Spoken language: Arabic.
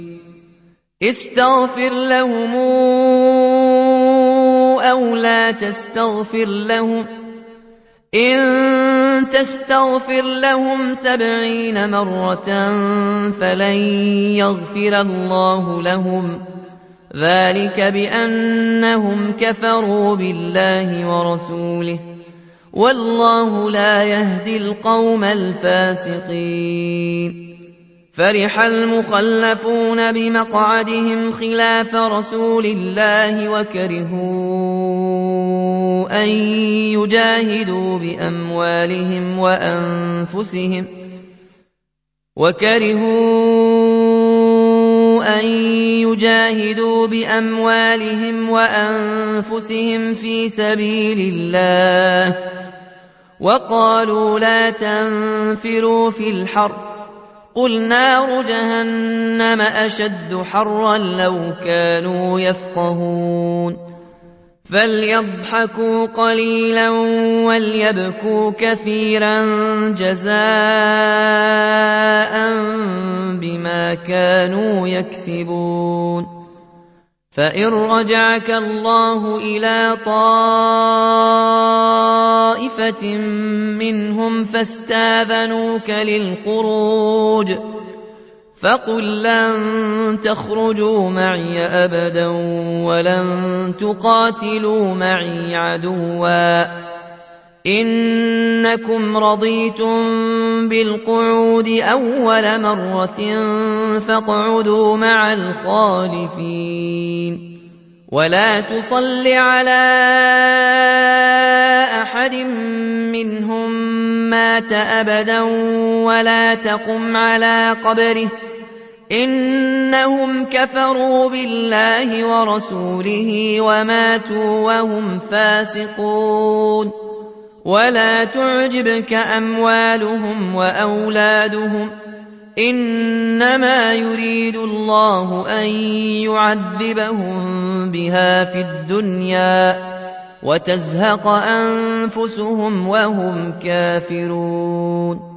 استغفر لهم أو لا تستغفر لهم إن تستغفر لهم 70 مرة فلن يغفر الله لهم ذلك بأنهم كفروا بالله ورسوله والله لا يهدي القوم الفاسقين. فرح المخلفون بمقعدهم خلاف رسول الله وكرهوا أن يجاهدوا بأموالهم وأنفسهم في سبيل الله وقالوا لا تنفروا في الحر قل نار جهنم أشد حرا لو كانوا يفقهون. فليضحكوا قليلا وليبكوا كثيرا جزاء بما كانوا يكسبون. فإن رجعك الله إلى طائفة منهم فاستاذنوك للخروج فقل لن تخرجوا معي أبدا ولن تقاتلوا معي عدوا إنكم رضيتم بالقعود أول مرة فاقعدوا مع الخالفين. ولا تصل على أحد منهم مات أبدا ولا تقم على قبره إنهم كفروا بالله ورسوله وماتوا وهم فاسقون. ولا تعجبك أموالهم وأولادهم إنما يريد الله أن يعذبهم بها في الدنيا وتزهق أنفسهم وهم كافرون.